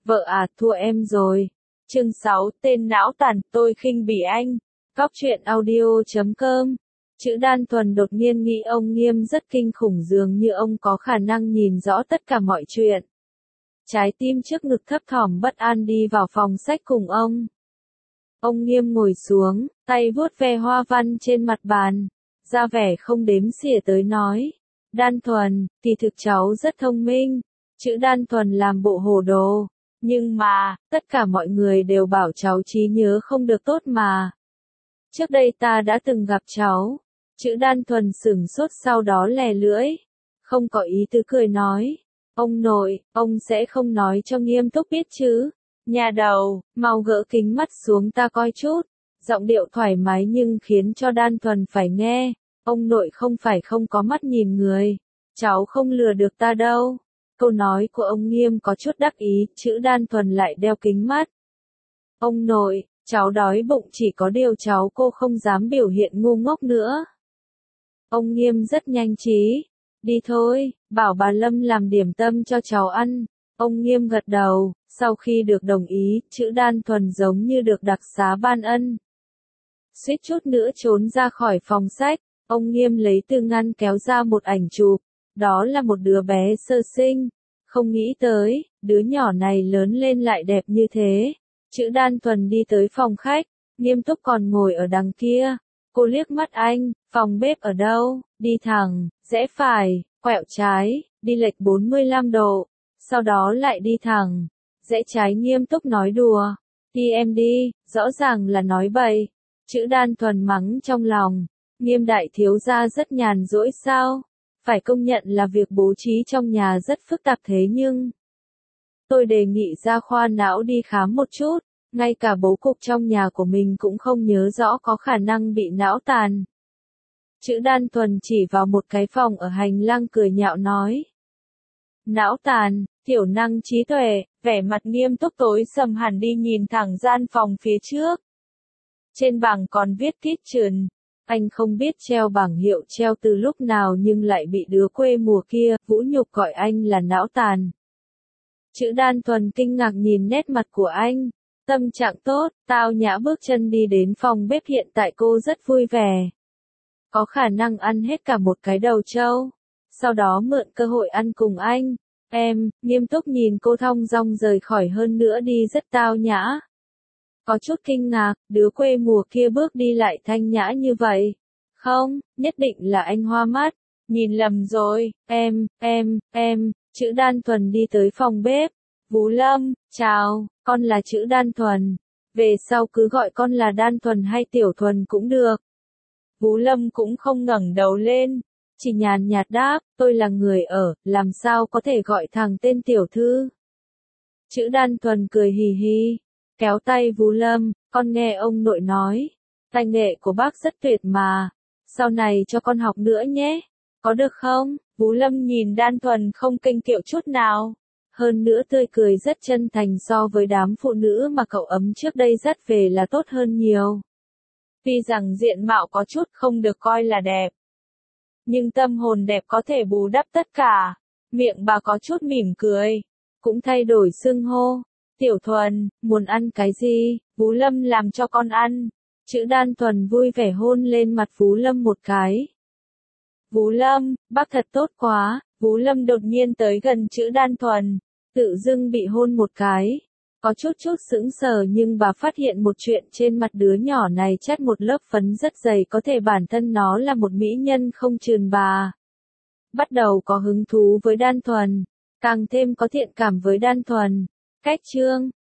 Vợ à, thua em rồi. Chương 6, tên não tàn, tôi khinh bỉ anh. Cóc truyện audio.com. Chữ Đan Thuần đột nhiên nghĩ ông Nghiêm rất kinh khủng, dường như ông có khả năng nhìn rõ tất cả mọi chuyện. Trái tim trước ngực thấp thỏm bất an đi vào phòng sách cùng ông. Ông Nghiêm ngồi xuống, tay vuốt ve hoa văn trên mặt bàn, ra vẻ không đếm xỉa tới nói. Đan Thuần, kỳ thực cháu rất thông minh. Chữ Đan Thuần làm bộ hồ đồ. Nhưng mà, tất cả mọi người đều bảo cháu trí nhớ không được tốt mà. Trước đây ta đã từng gặp cháu. Chữ Đan Thuần sửng sốt, sau đó lè lưỡi. Không có ý tứ cười nói. Ông nội, ông sẽ không nói cho Nghiêm Túc biết chứ. Nhà đầu, mau gỡ kính mắt xuống ta coi chút. Giọng điệu thoải mái nhưng khiến cho Đan Thuần phải nghe. Ông nội không phải không có mắt nhìn người. Cháu không lừa được ta đâu. Câu nói của ông Nghiêm có chút đắc ý, chữ Đan Thuần lại đeo kính mắt. Ông nội, cháu đói bụng, chỉ có điều cháu cô không dám biểu hiện ngu ngốc nữa. Ông Nghiêm rất nhanh trí. Đi thôi, bảo bà Lâm làm điểm tâm cho cháu ăn. Ông Nghiêm gật đầu, sau khi được đồng ý, chữ Đan Thuần giống như được đặc xá ban ân. Suýt chút nữa trốn ra khỏi phòng sách, ông Nghiêm lấy từ ngăn kéo ra một ảnh chụp. Đó là một đứa bé sơ sinh. Không nghĩ tới, đứa nhỏ này lớn lên lại đẹp như thế. Chữ Đan Thuần đi tới phòng khách, Nghiêm Túc còn ngồi ở đằng kia. Cô liếc mắt anh, phòng bếp ở đâu? Đi thẳng, rẽ phải, quẹo trái, đi lệch 45 độ. Sau đó lại đi thẳng, rẽ trái. Nghiêm Túc nói đùa. Đi em đi, rõ ràng là nói bậy. Chữ Đan Thuần mắng trong lòng. Nghiêm đại thiếu gia rất nhàn rỗi sao? Phải công nhận là việc bố trí trong nhà rất phức tạp, thế nhưng tôi đề nghị ra khoa não đi khám một chút. Ngay cả bố cục trong nhà của mình cũng không nhớ rõ, có khả năng bị não tàn. Chữ Đan Thuần chỉ vào một cái phòng ở hành lang cười nhạo nói. Não tàn, thiểu năng trí tuệ. Vẻ mặt Nghiêm Túc tối sầm hẳn đi, nhìn thẳng gian phòng phía trước. Trên bảng còn viết kitchen. Anh không biết treo bảng hiệu treo từ lúc nào nhưng lại bị đứa quê mùa kia vũ nhục gọi anh là não tàn. Chữ Đan Thuần kinh ngạc nhìn nét mặt của anh. Tâm trạng tốt, tao nhã bước chân đi đến phòng bếp, hiện tại cô rất vui vẻ. Có khả năng ăn hết cả một cái đầu trâu. Sau đó mượn cơ hội ăn cùng anh. Em, Nghiêm Túc nhìn cô thong dong rời khỏi, hơn nữa đi rất tao nhã. Có chút kinh ngạc, đứa quê mùa kia bước đi lại thanh nhã như vậy. Không, nhất định là anh hoa mắt. Nhìn lầm rồi, em. Chữ Đan Thuần đi tới phòng bếp. Vũ Lâm, chào, con là chữ Đan Thuần. Về sau cứ gọi con là Đan Thuần hay Tiểu Thuần cũng được. Vũ Lâm cũng không ngẩng đầu lên, chỉ nhàn nhạt đáp, tôi là người ở, làm sao có thể gọi thằng tên tiểu thư. Chữ Đan Thuần cười hì hì, kéo tay Vũ Lâm, con nghe ông nội nói, tài nghệ của bác rất tuyệt mà, sau này cho con học nữa nhé, có được không? Vũ Lâm nhìn Đan Thuần không kênh kiệu chút nào. Hơn nữa tươi cười rất chân thành, so với đám phụ nữ mà cậu ấm trước đây dắt về là tốt hơn nhiều. Tuy rằng diện mạo có chút không được coi là đẹp, nhưng tâm hồn đẹp có thể bù đắp tất cả. Miệng bà có chút mỉm cười, cũng thay đổi xưng hô. Tiểu Thuần, muốn ăn cái gì? Vũ Lâm làm cho con ăn. Chữ Đan Thuần vui vẻ hôn lên mặt Vũ Lâm một cái. Vũ Lâm, bác thật tốt quá. Vũ Lâm đột nhiên tới gần chữ Đan Thuần, tự dưng bị hôn một cái. Có chút sững sờ, nhưng bà phát hiện một chuyện, trên mặt đứa nhỏ này chát một lớp phấn rất dày, có thể bản thân nó là một mỹ nhân không chườn bà. Bắt đầu có hứng thú với Đan Thuần, càng thêm có thiện cảm với Đan Thuần. Cách chương